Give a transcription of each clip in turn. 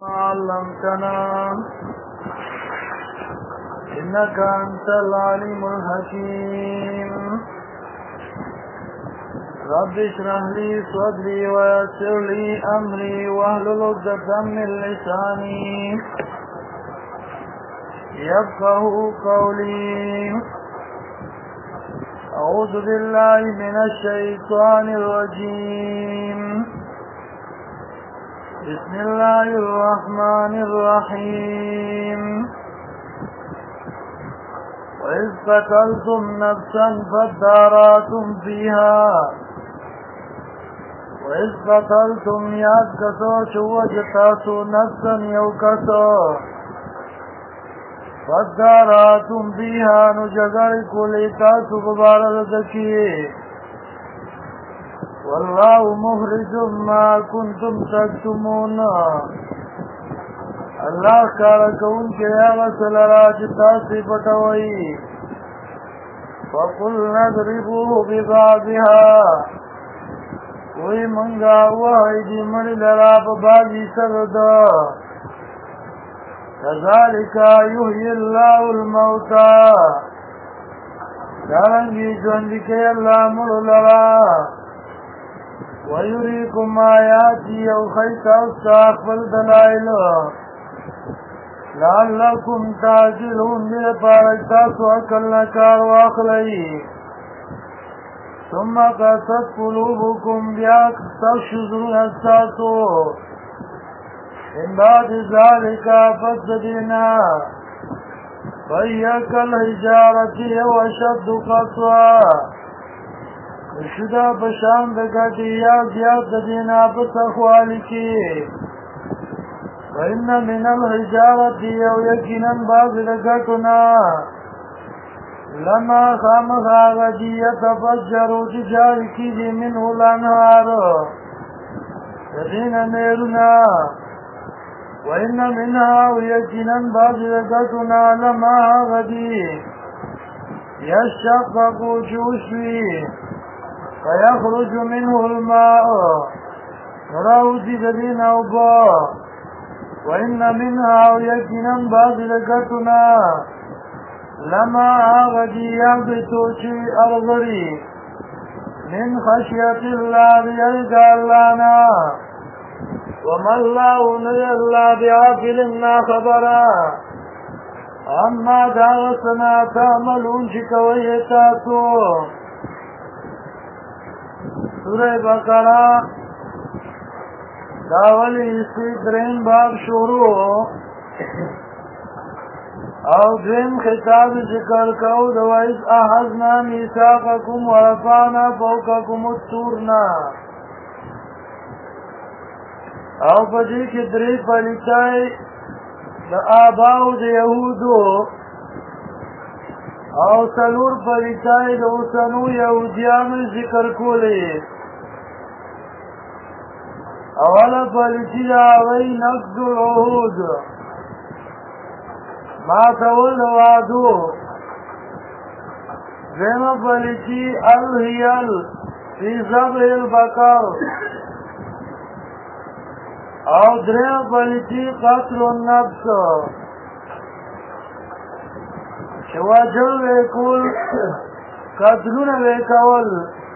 علمتنا إنك أنت العليم الحكيم رب اشرح لي صدري ويسر لي أمري واحلل عقدة من لساني يفقهوا قولي. أعوذ بالله من الشيطان الرجيم. بسم الله الرحمن الرحيم. وإذ قتلتم نفسا فادارأتم فيها وإذ قتلتم یاد کسو چوجتاسو نفسا یوکسو فادارأتم فيها نجگر کلی تاسو ببارد والله مخرج ما كنتم تكتمون. اللہ کارکون کے آغسل راجتا صفتوئی فقلنا اضربوه ببعضها کوئی منگا وحیدی من لراب بازی سردا كذلك يحيي الله الموتى دارنگی جوندکے اللہ مر لرا وَيُرِيكُمْ آيَاتِهِ وَخَيْتَ أَسْتَغْفِرُ دَلَائِلُ لَعَلَّكُمْ تَعْقِلُونَ بِلَپَارَكْتَاسُ عَقَلْنَا كَارْ وَأَخْلَئِ ثُمَّ قَسَتْ قُلُوبُكُمْ بِيَاكْ تَشْزُرُونَ أَسْتَاسُ إِنْ بَعْدِ ذَلِكَ فَاسْتَدِينَا فَإِيَّكَ الْحِجَارَةِ وَأَشَدُّ قَسْوَةً شدا بشان دگاتی یا زیاد دینا بسخوالی کی وَإِنَّ مِنَ الْحِجَارَةِ یو یقیناً باز دگاتنا لما خامخ آغدی یتفجرو تجاری کی دی منه الانهار تدین نیرنا وَإِنَّ مِنْهَا یقیناً باز دگاتنا لما آغدی یشققو چوشوی فيخرج منه الماء راوزي دين أوبا وإن منها يكنا باذلقتنا لما آغدي يغبتوشي أرضري من خشية الله يلقى اللنا وما الله نجى الله بعافلنا خبرا أما دعوتنا تعملون شكويتاتو. سورہ بقرہ داولی اسی درین باب شروع او درین خطاب ذکر کو دوائز احضنا میثاقکم ورفعنا فوقکم الطورنا او پدی کی دری پلیتائی دا آباو دا یهودو او سلور پلیتائی دا اوسنو یهودیان ذکر کولی. اولا پلیتی دا آوئی نقض العهود ما تول وعدو زیم پلیتی الحیل فی ذبح البقر او درم پلیتی قتل النفس شواجل ویکول قتلون ویکول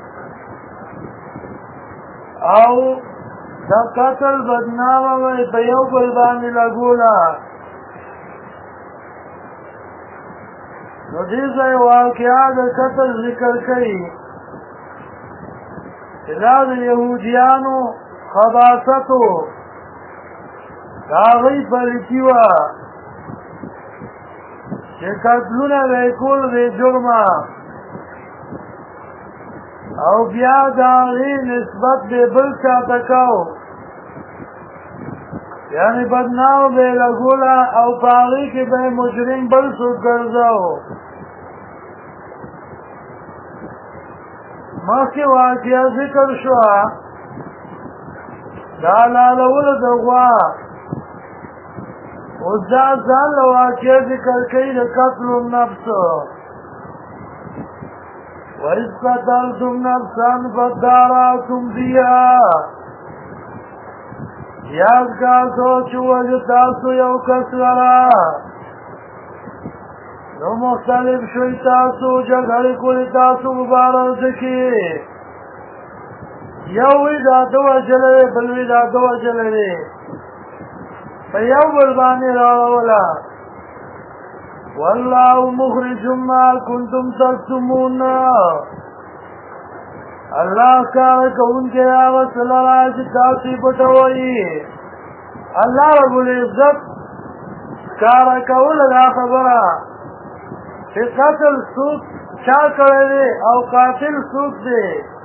او دا قتل بدناوه وی بیو بلبانی لگولا نو دیزای واقعا دا قتل ذکر کئی دا یهودیانو خباستو دا غی پلیتیوه چه قتلونه ویکول وی جرمه او بیا داغی نسبت بے بل چاہتکاو یعنی بدناو بے لگولا او پاغی کی بے مجرم بل سود گرزاو. ماکی واقعہ ذکر شوا دالالول دغوا وزازان لواقع ذکر کئی لقتل النفس وَإِذْ قَتَلْتُمْ نَفْسًا فَادَّارَأْتُمْ فِيهَا یاد کاسو چوج تاسو یو کس لرا نو مختلف شوی تاسو جگڑی کولی تاسو مبارز کی یوی دا دو جلوی بلوی دا دو جلوی فیو بلبانی راولا واللہ مخرج ما کنتم تکتمون اللہ کار کون کے آغت لراج تاسی پٹوئی اللہ رب العزت کار کول دا خبرہ کہ قتل سوک چا کرے او قاتل سوک دے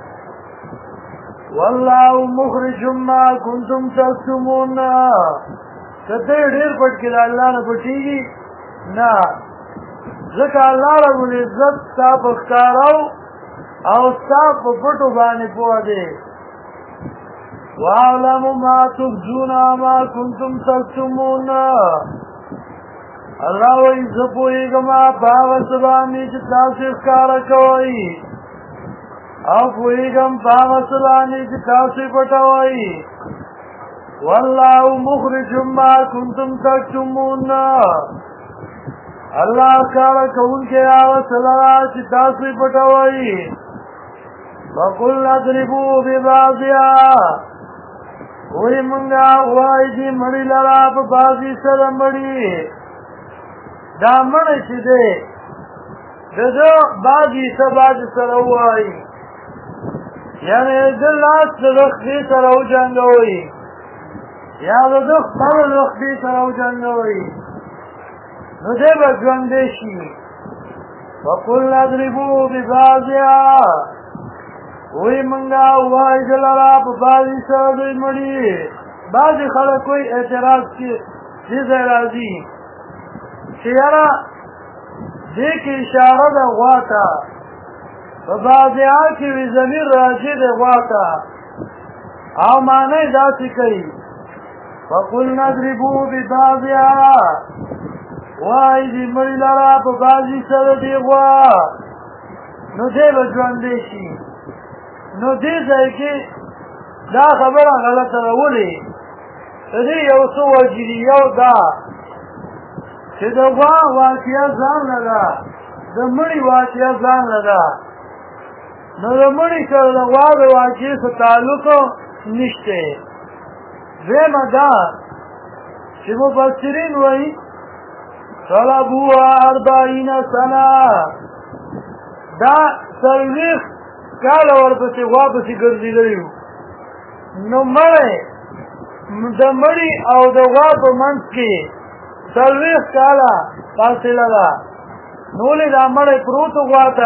واللہ مخرج ما کنتم تکتمون کتے ڈیر پٹ کے اللہ نے پٹی گی نا ذکر اللہ رب العزت تاپ اختاراو او تاپ پٹو بانی پوا دے وَعَلَمُ مَا تُبْدُونَ مَا كُنْتُمْ تَكْتُمُونَ اللہ وی زپوئی گما باغت بانی چتاسی اخکارا کوئی او پوئی گم باغت بانی چتاسی پٹوئی واللہ مخرج ما کنتم تکتمون اللہ کارا کون کے آوات لرا چتاسی پٹوئی وَقُلْ نَضْرِبُوا بِبَعْضِهَا وی منگا وائی دی مڑی لرا پا بازی سر مڑی دا مڑی چی دے دو بازی سر بازی سر وائی یعنی دل لاس رخی سر او جنگوئی یا دو خبر رخی سر او جنگوئی نو دے با جوندیشی وَقُلْ نَضْرِبُوا بِبَعْضِهَا وی منگا وائی دلرا پا بازی سر دوی مڑی بازی خلق کوئی اعتراض کی چیز راضی چیارا دیکھ اشارہ دا غواتا پا بازی آکی وی زمین راجی دا غواتا او مانے دا سکئی فَقُلْ نَضْرِبُوا بِبَعْضِهَا وائی دی مڑی لرا پا بازی سر دی غوا نو دے بجواندیشی نو دی ځای کې دا خبره غلطه راولي د دې یو څه وجې دي یو دا چې د غوا واقعه ځان نه ده د مړي واقعه ځان نه ده نو د مړي سره د غوا د واقعې څه تعلق نشته دویمه دا چې مفسرین وایي طلبوها 40 سنه دا څلوېښت کالا ورپسی واپسی گرزی لیو نو مڑی دا مڑی او دا واپ منس کی سلویخ کالا فاصله دا نولی دا مڑی پروتو گواتا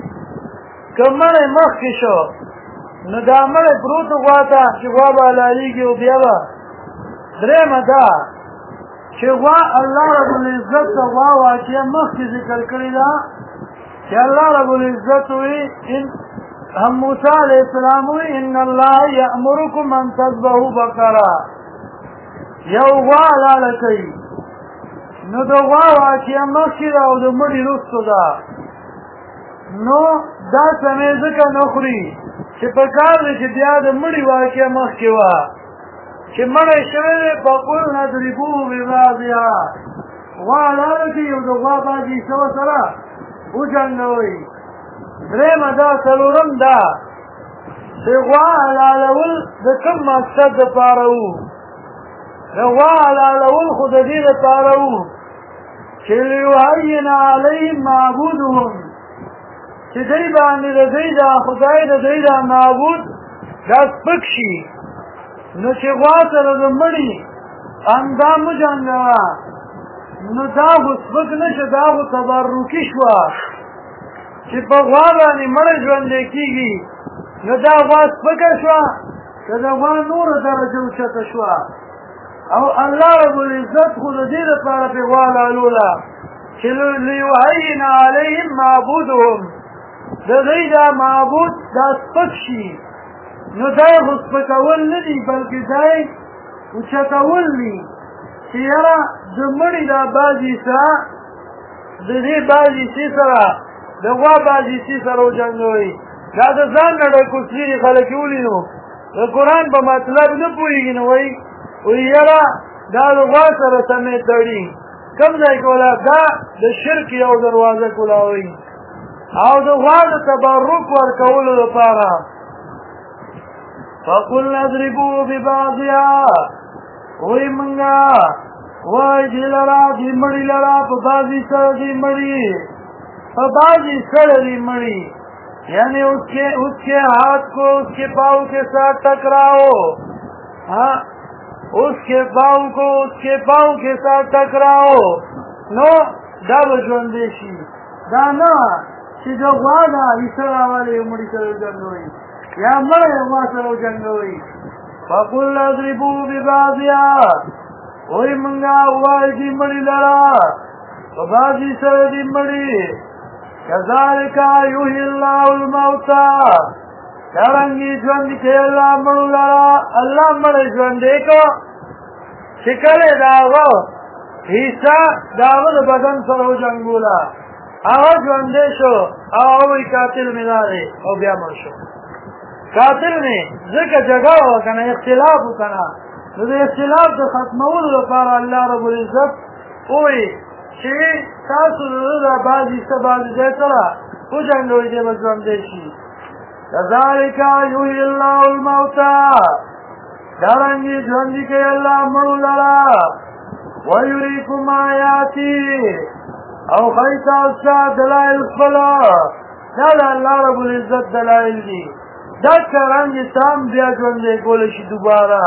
که مڑی مخ کی شو نو دا مڑی پروتو گواتا چی وابا لالی گی و بیابا درم دا چی وا اللہ رب العزت دا واوا چی مخ کی ذکر کری دا چی اللہ رب العزت ہوئی ہم موسیٰ علیہ السلام ہوئی ان اللہ یأمرکم ان تذبحوا بقرہ یو غوا لالکی نو دو غوا واقعی مخی دا او دو مڑی رستو دا نو دا سمیزکا نخوری چی پکار دی چی بیا دا مڑی واقعی مخی وا چی مڑی شوی فقل نضربوه ببعضها غوا لالکی یو دو غوا باجی سوا سرا او جنگوئی درم دا سلورم دا دی غوا حلالول دا کم مقصد دا پارو دا غوا حلالول خود دی دا پارو چی لیوحین علیهم معبودهم چی دی باندی دا دی دا خدای دا دی دا معبود دا سپکشی نو چی غوا سر دا مڑی اندامو جنگوا نو دا خو سپک نشه دا خو تبرکی شوا چی پا غوا بانی مڑ جوندے کی گی نو دا غوا سپکا شوا که دا غوا نور درجه اوچتا شوا او اللہ رب العزت خود دیر پارا پی غوا لالولا چی لیوحین علیهم معبودهم دا دی دا معبود دا سپک شی نو دای خود سپکاول ندی بلکه دای اوچتاول نی چی یرا دا مڑی دا بازی سا دا دی بازی سی سرا دا غوا بازی سی سر او جنگوئی دا دا زان نڑا کسلیری خلقی اولی نو دا قرآن با مطلب نپوئی گی نوئی ویرا دا غوا سره سمې تړي کوم ځای کولا دا د شرک یو دروازه کولاوي او د غوا د تبرک ورکولو لپاره فقلنا اضربوا ببعضها وی منگا وی دی لرا دی مڑی لرا پا بازی سر دی مڑی پا بازی سر دی مڑی یعنی اس کے ہاتھ کو اس کے پاؤں کے ساتھ ٹکراؤ اس کے پاؤں کو اس کے پاؤں کے ساتھ ٹکراؤ نو دا بجوندیشی دانا چی جو غوانا اسر آوالی مڑی سر جنگوئی یا مڑی غوا سر جنگوئی فقل اضربوا ببعضها وی منگا وائی دی مڑی لڑا وبازی سر دی مڑی کذالکا یوحی اللہ الموتا دارنگی جوند کے اللہ مڑو لڑا اللہ مڑی جوندے کو شکل داغو حیثہ داغو بدن سرو جنگولا آغا جوندے شو آوی قاتل مدارے او بیا مرشو قاتل نے ذکر جگہ ہوا کنا اختلاف ہو کنا تو اختلاف تو ختمول لپارا اللہ رب العزت ہوئی چی تاسو رضا بازی سبازی دیترا ہو جنگوی دے بجوان دیشی کذالکا یوحی اللہ الموتا دارنگی جوندی کے اللہ مرو لڑا ویریکم آیاتی او خیطا اسا دلائل خلا دادا اللہ رب العزت دلائل دی دکا رنگ تام بیا جوندے کولشی دوبارہ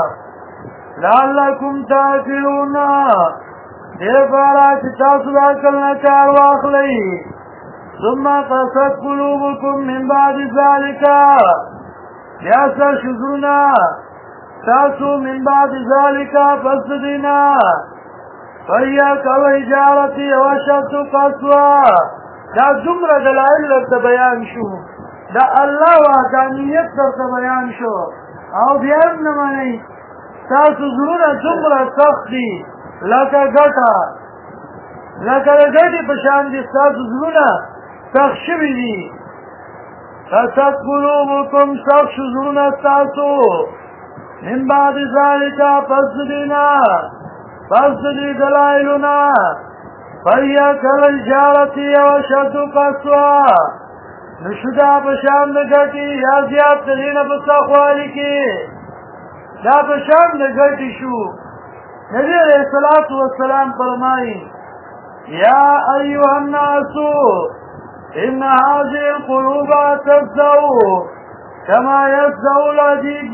لعلکم تاکلون دیر پارا چی تاسو داکلنا کار واخلی ثم قصد قلوبکم من بعد ذالکا بیاسا شزونا تاسو من بعد ذالکا پس دینا فیاک و اجارتی و شد قصوا دا جمر دلائل لگتا بیان شو دا اللہ وحدانیت در بیان شو او بیان نمانی تاسو ضرور جمره سخت دی لکه گټه لکه گټې په شان دي تاسو ضرور سخت شوي دي فسد قلوبکم سخت شو ضرور تاسو من بعد ذلك پس دینا پس دی دلائلنا فهي كالحجارة واشد قسوة نشدا پشان دگٹی یا زیاد ترین پساخوالی کی دا پشان دگٹی شو نبی علیہ السلام فرمائی یا ایوہ الناسو ان هذه القلوب تفزعو كما يفزعو الحديد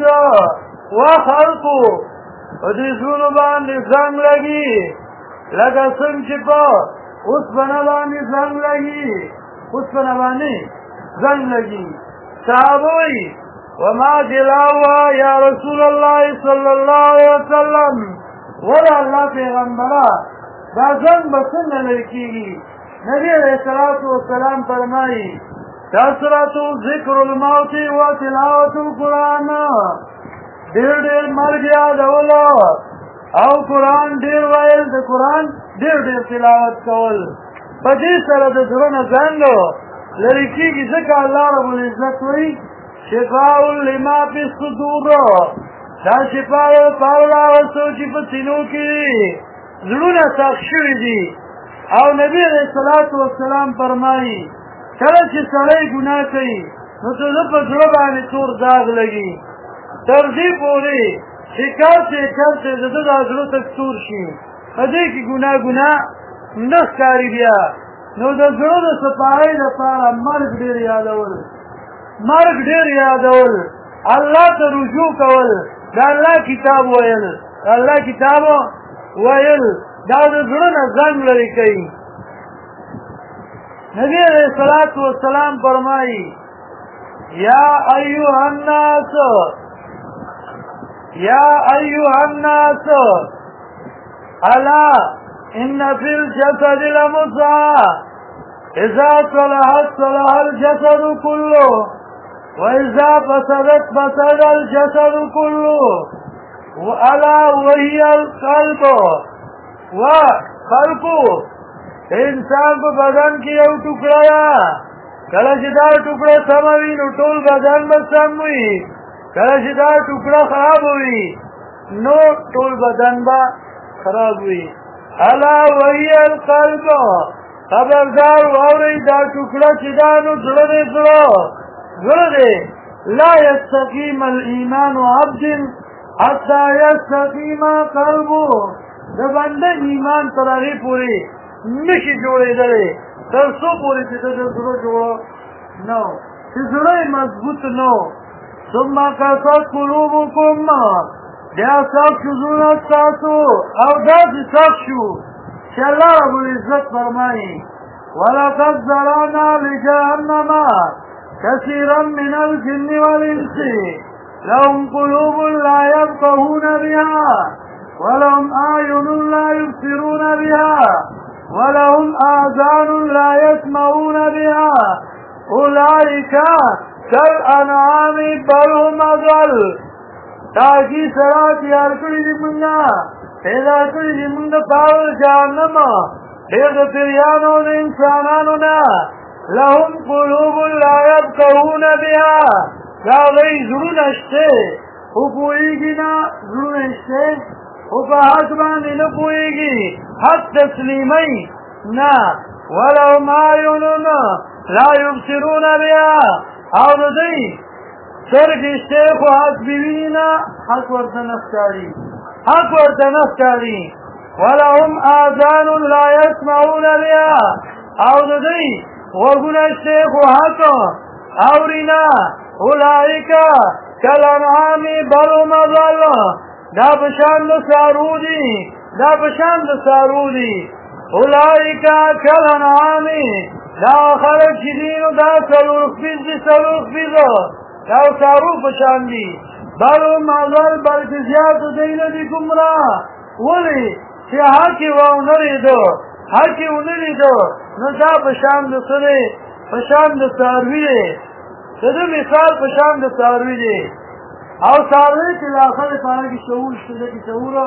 وخلقو ودی سنوبان دی زنگ لگی لگا سنچپا اس بنابانی زنگ لگی اس بنابانی زنگ لگی صحابوی وما دلاوا یا رسول اللہ صلی اللہ علیہ وسلم ولا اللہ پیغمبرہ دا زنگ بسن لکی گی نبی علیہ السلام فرمائی کثرت ذکر الموت و تلاوت القرآن دیر دیر مرگ یاد اولا او قرآن دیر ویل دا قرآن دیر دیر تلاوت کول پدی سر دا درون زنگو لرکی کی ذکر اللہ رب العزت ہوئی شفاء لما پی صدور دا شفاء پارلا و سوچی پتینو کی ضرون ساکشوی دی او نبی علیہ السلام فرمائی کلچ سڑی گناہ کئی نو تو زپا ضربانی تور داغ لگی ترزی پوری شکار سے کرتے زدد آزلو تک تور شی خدی کی گناہ نخ کاری بیا نو دا ضرور سپاہی دا پارا مرگ دیر یادول اللہ تا رجوع کول دا اللہ کتاب ویل دا ضرور زنگ لری کئی نبی علیہ السلام فرمائی یا ایوہ الناس الا ان فی الجسد لمضغة اذا صلحت صلح الجسد كله واذا فسدت فسد الجسد كله والا وهي القلب وقلب انسان په بدن کې یو ټوکړه کله چې دا ټوکړه سموي نو ټول بدن به سم وي کله چې دا ټوکړه خراب وي نو ټول بدن با خراب وي. الا وهي القلب، خبردار واورئ دا ټوکړه چې دا نو زړه دی، زړه دی. لا يستقيم الايمان عبد حتى يستقيم قلبه، د بنده ایمان تر هغې پورې نشي جوړېدلی تر څو پورې چې د زړه جوړه نه چې زړه یې مضبوط نه. ثم قست قلوبكم، بیا صاف شو زړونه ستاسو او داسې صاف شو چې الله رب العزت فرمایي ولقد ذرأنا لجهنم كثيرا من الجن والإنس لهم قلوب لا يفقهون بها ولهم أعين لا يبصرون بها ولهم آذان لا يسمعون بها أولئك كالأنعام بل هم أضل. تاکي سره تیار کړي دي مونږه، پیدا کړي دي مونږ پاره جهنم ډېر د پیریانو د انسانانو نه. لهم قلوب لا يفقهون بها، دا غي زړونه شته خو پوهېږي نه، زړونه شته خو په حق باندې نه پوهېږي، حق تسلیموي نه. ولهم اعین لا یبصرون بها، او د دوی سترګې شته خو حق بویني نه، حق ورته نه ښکاري، حق ورته نه ښکاري. ولهم آذان لا يسمعون بها، او د دوی غوږونه شته خو حق اوري نه. اولئک کالانعام بل هم اضل، دا په شان د څاروو دي، دا په شان د څاروو دي. اولئک کالانعام، دا خلک چې دي نو دا څلور خپیز دي، څلور خپیزه دا څاروو په شان دي. بل هم اضل، بلکې زیات دی نه دي ګمراه. ولې چې حق یې ونه لیده، حق یې ونه لیده نو دا په شان د څه دی؟ په شان د څاروي دی، د ده مثال په شان د څاروي دی. او څاروي چې له آخر پاره کې شعور شته، دکې شعوره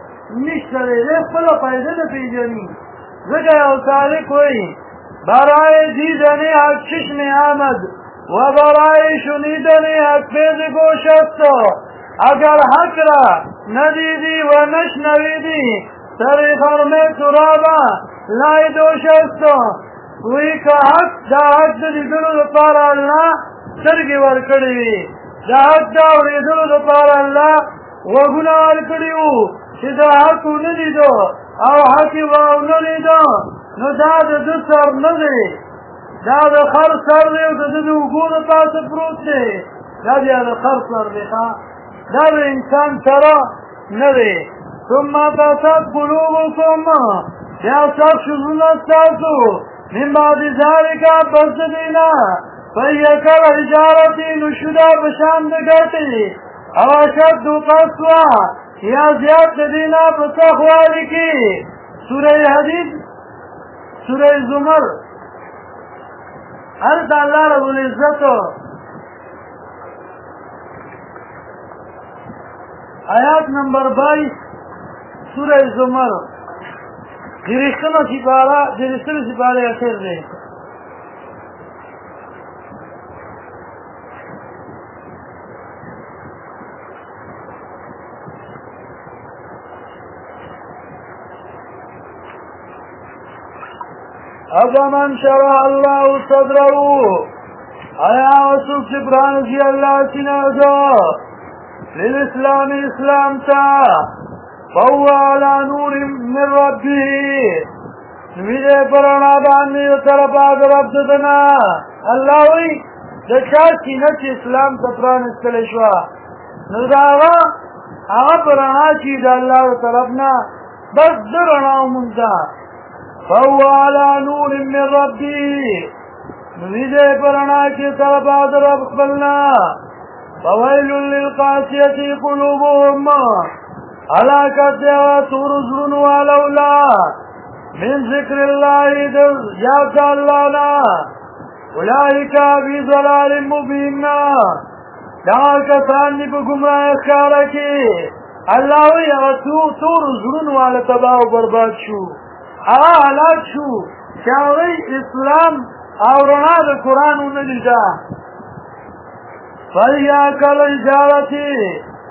نشته دی، دی خپله فایده نه پېژني. ځکه یو سالک وایي برای دیدن حق چشم آمد و برای شنیدن حق پیز گوش است. اگر حق را ندیدی و نشنویدی سر خرمه ترابا لای دوش است. وی که حق دا حق دا دیدلو دا پار اللہ سرگی ورکڑی وی، دا حق دا وریدلو دا پار اللہ وگونا ورکڑیو چی دا حقو ندیدو او حقی واو ندیدو نو دا دا دا سر ندی، دا دا خر سر دی و دا دا اوگو دا پاس پروت دی، دا دا خر سر دی خواه، دا دا انسان سرا ندی. ثم قست قلوبكم، بیا صاف شو زړونه ستاسو من بعد ذلك پس د دینا فهي کالحجارة، نو شو دا په شان د ګټې او اشد قسوة، یا زیات د دینا په سختوالي کې. سوره حدید، سوره زمر، هلته الله رب العزت آیات نمبر 22 سوره زمر درشتمه سپاره اخر دی. افمن شرح الله صدره، آیا وسوک چې پرانیزي الله سینه ده للاسلام، اسلام ته، فهو على نور من ربه، نویده پرانا باندې طرفا د رب ددنا. الله وی د چا سینه چې اسلام ته پرانیستلی شوه نو د هغه پرانا چې د الله طرف نه بس د رڼا ومونځ ده. فهو على نور من ربه، نویده پرانا چې طرفا د رب خپلنا. فویل للقاسیة قلوبهم، علاقت دیوا تور زرون والولا من ذکر اللہ یاد اللہ نا اولئکا بی ضلال مبین، دا کسان دی پا گمراہ اخکارا کی. اللہ وی اغا تور زرون والا تباہ و برباد شو، اغا حلاک شو چاوی اسلام آورنا دا قرآن ندیدا. فَلْيَا كَالْحِجَارَةِ،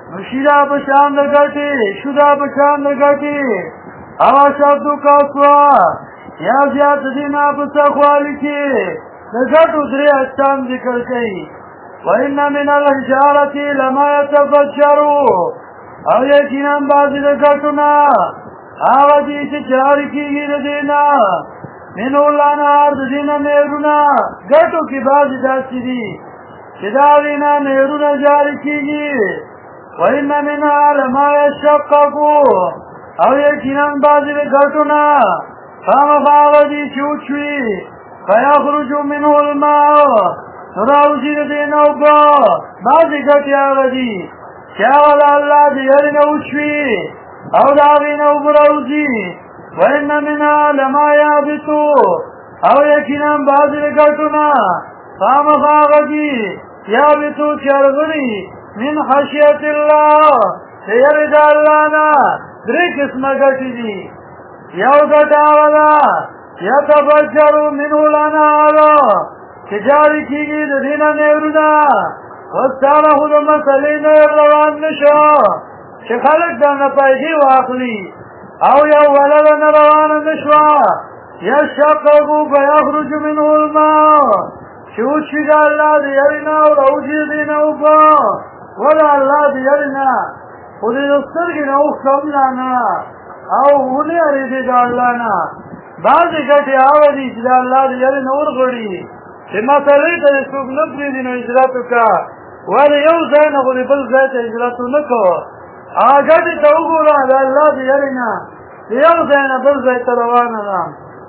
نشیدا بشان درگاتی شدا بشان درگاتی اوا شابدو کاسوا یا زیاد دینا بسخوالی کی نزدو دری اجسام ذکر کئی وَإِنَّ مِنَ الْحِجَارَةِ لَمَا يَتَفَجَّرُ او یقیناً بعضی دکتنا آغا دیچه جاری کیگی دینا منو الانار دینا نیرونا گٹو کی بعضی داسی دی چداغینا نیرونا جاری کیگی وَإِنَّ مِنَا لَمَا يَشَّقَّقُ او یقیناً بعضی دکتنا خامخ آغا دیچه اچوی فَيَخْرُجُ مِنْهُ الْمَاءُ نراوزی دینا اوبا بعضی گٹی آغا دی چاولا اللہ دیارنا اوچوی او داغینا اوبراوزی وَإِنَّ مِنَا لَمَا يَابِتُ او یقینا بعضی گٹنا خامخ آغا دی یابتو چرغنی من خشیت اللہ سیرد اللہ نا دری قسم گٹی دی یو گٹ آولا یتفجرو منو الانہار تجاری کی گی دینا نیرونا وستانا خود مسئلی نیر روان نشو چه خلق دانا پیدی واقلی او یو ولد نروان نشو یشققو فیخرج منه الماء چوچی دا اللہ دیارنا و روجی دینا اوپا ولا اللہ دیارنا خودی دسترگی نو کملانا او اونی عریدی دا اللہ نا بعضی کٹی آوازی چی دا اللہ دیارنا ورغڑی چه مسئلی تا سوک نپری دینو اجراتو کا ولی یو زین خودی بل زیت اجراتو نکو آگاتی تا اگولا دا اللہ دیارنا یو زین بل زیت روانا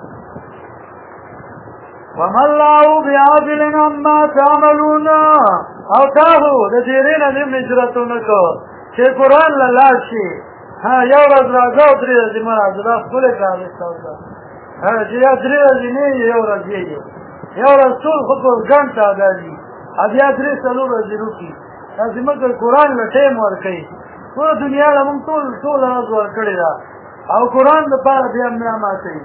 وما الله بعادل عما تعملون او تاهو د دیرین دیم اجراتو نکو چه قرآن للاشی یو رز رازاو دری رزی مراد دا خپل کارستاو دا چه یا دری رزی نی یو رز یی یو رز طول خود گنتا دازی از یا دری سلو رزی روکی از مگر قرآن لٹیم ورکی پورا دنیا لمن طول رز ورکڑی دا او قرآن دا پارا بیا مناماتی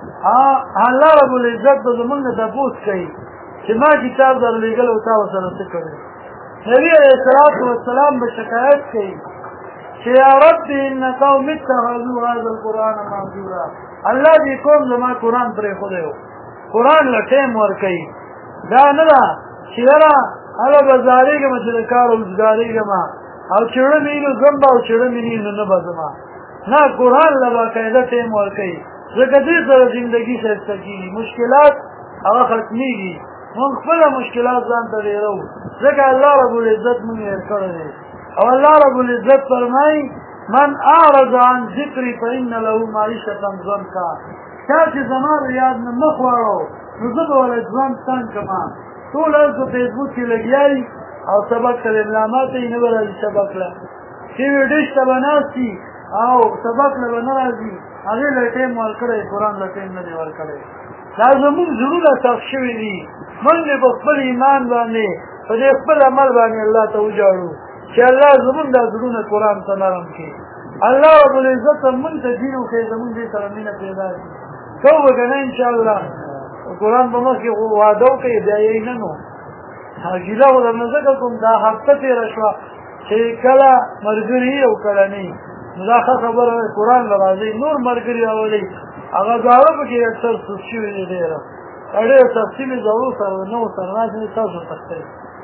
اللہ رب العزت دا زمانگ تپوس کئی چه ما کتاب در لیگل اتاو سرسه کرده نبی علیہ السلام بشکایت کئی چه یا رب ان قوم اتخذو هذا القرآن محجورا اللہ دی قوم زمان قرآن پر خوده ہو قرآن لٹیم ورکی دا ندا چه یرا علا بزاری گما چلکار اوزگاری گما او چرمینو زنبا او چرمینو نبا زما نا قرآن لبا قیده ٹیم ورکی زکتی سر زندگی شایسته کیږي مشکلات هغه ختمیږي موږ خپل مشکلات ځان ته ډیرو ځکه الله رب العزت موږ یې کړی او الله رب العزت فرمایي من اعرض عن ذکری فإن له معیشة ضنکا چې زما یاد نه مخ واړو نو زه به ولې ځان تنګ کما ټول په فیسبوک کې لګیایي او سبق کړي علامات یې نه ورځي سبق لا چې ویډیو ته بناسي او سبق له بنراځي هغه لټیم ورکړی قرآن لټیم نه دی ورکړی دا زموږ زړونه تخ شوي دي موږ په خپل ایمان باندې په دې خپل عمل باندې الله ته وجاړو چې الله زموږ دا زړونه قرآن ته نرم کړي الله رب العزت موږ ته دین وکړي زموږ دې سره مینه پیدا کړي کو وګڼه انشاءالله قرآن به مخکې وعده وکړي بیا یې نه نو ګیله ولرنه ځکه کوم دا هفته تېره شوه چې کله ملګري او کله نه دا خبره قرآن لرازی نور مرګري اولی هغه زاړه پکې اکثر سوچ شوي دي ډېره ډېر تفصیلي ضرور سره نو سره نه تاسو تخته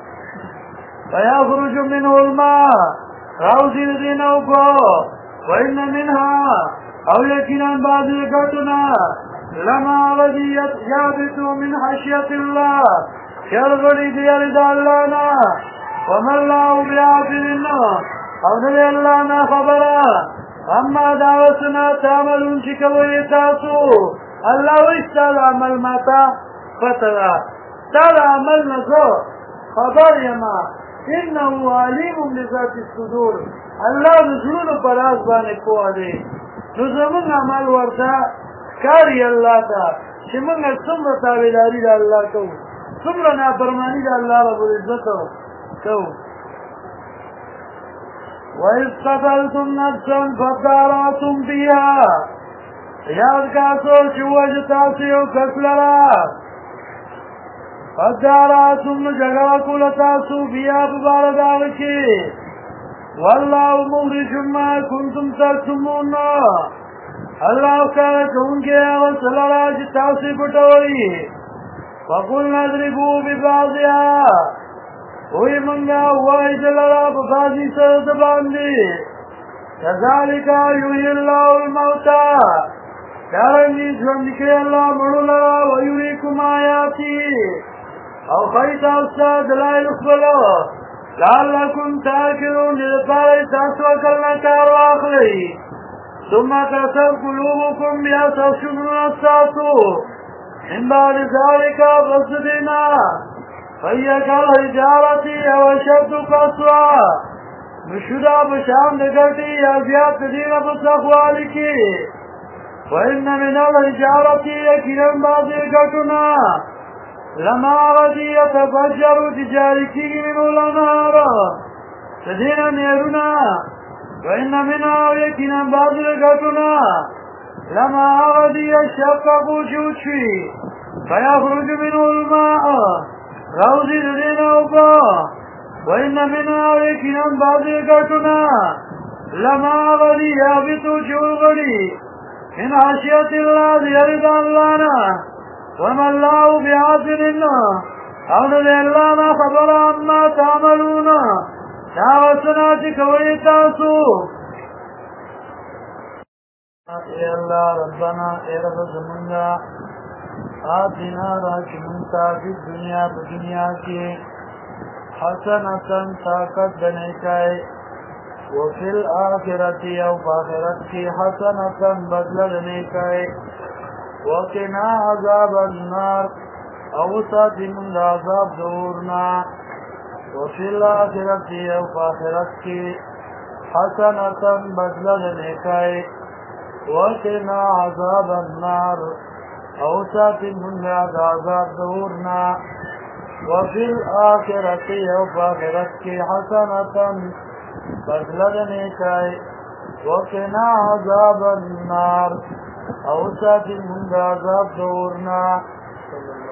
فیخرج منه الماء راوزی دینا اوبو وإن منها او یقینا بعض گټنا لما ودیت یابتو من خشیت الله شرغلی دیارد اللہ نا وما الله بعافلنا او نبی اللہ نا خبرا اما دعوتنا تعملون چکوئی تاسو اللہ ویستاد عمل ماتا فترا تاد عمل نزو خبر یما انہو علیم بذات الصدور اللہ نزرون پر آزبان کوہ دے نزمون عمل وردا کاری اللہ تا شمون سمر تابداری دا اللہ کو سمر نافرمانی دا اللہ رب العزت کو وَإِذْ قَتَلْتُمْ نَفْسًا فَادَّارَأْتُمْ فِيهَا یاد کاسو چوج تاسیو کسلرا فَادَّارَأْتُمْ جگہ کل تاسو بیا ببارداو کی والله مخرج ما كنتم تكتمون الله کار کوونکی هغه څه لره چې تاسو پټوئ فقلنا اضربوا ببعضها وی منگا وای دلرا بفازی سرد باندی كذلك يحيي الله الموتى دارنگی ژوندکړي الله مړو لرا ويريكم آیاتی او خیط اوستا دلائل خپلو لعلکم تاکرون لپاره تاسو عقلنا کار واخلئ ثم قسر قلوبكم بیا تشکرون استاسو من بعد ذلك فاسدنا فهي كالحجارة او اشد قسوة مشودا بشام دگرتی یا زیاد دین بسخوالی کی وإن من الحجارة یقینا بعض گٹنا لما غدی يتفجر تجارکی من الانهار تدین نیرونا وإن منها یقینا بعض گٹنا لما غدي يشقق جوشي فيخرج منه الماء روزي لدينا وقا وإن منها يكنا بعض قرتنا لما غدي يابط جوغدي من عشية الله يرد اللهنا وما الله بعاصرنا أولى لله ما خبر عما تعملون تعوسناتك ويتاسو اے اللہ ربنا اے رب زمانگا آتنا راکی منتا فی دنیا بدنیا کی حسنتاً طاقت بنیکائے وفی الآخرتی او فاخرت کی حسنتاً بدل بنیکائے وقنا عذاب النار او ساتی من عذاب دورنا وفی الآخرتی او فاخرت کی حسنتاً بدل بنیکائے وقنا عذاب النار او ساتي من عذاب دورنا وفي الآخرة او فاخرت کی حسنة بدلدنی کئی وقنا عذاب النار او ساتي من عذاب دورنا